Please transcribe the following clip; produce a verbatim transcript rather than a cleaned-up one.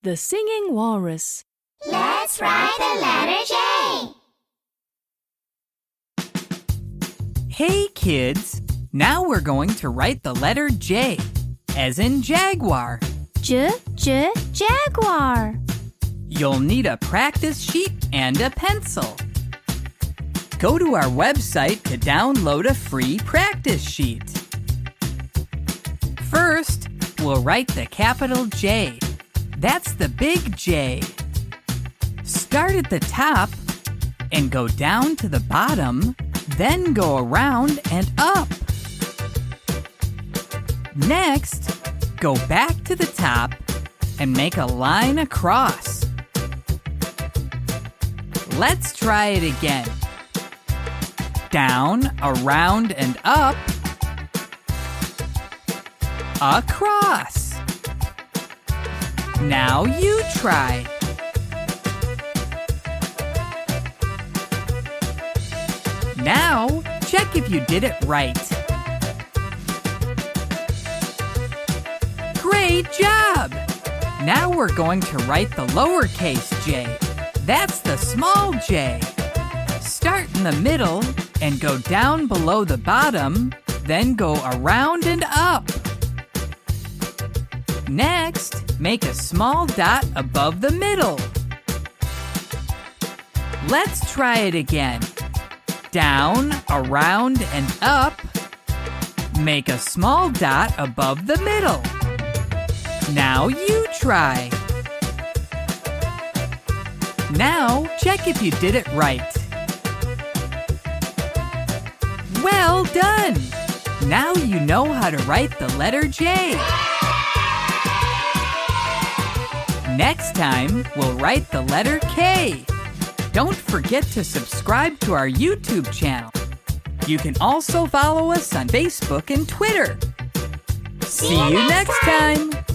The Singing Walrus. Let's write the letter J. Hey kids, now we're going to write the letter J, as in jaguar. J, J, jaguar. You'll need a practice sheet and a pencil. Go to our website to download a free practice sheet. First, we'll write the capital J. That's the big J. Start at the top and go down to the bottom, then go around and up. Next, go back to the top and make a line across. Let's try it again. Down, around, and up. Across. Now you try. Now, check if you did it right. Great job! Now we're going to write the lowercase j. That's the small j. Start in the middle and go down below the bottom, then go around and up. Next, make a small dot above the middle. Let's try it again. Down, around, and up. Make a small dot above the middle. Now you try. Now, check if you did it right. Well done! Now you know how to write the letter J. Next time, we'll write the letter K. Don't forget to subscribe to our YouTube channel. You can also follow us on Facebook and Twitter. See, See you you next next time.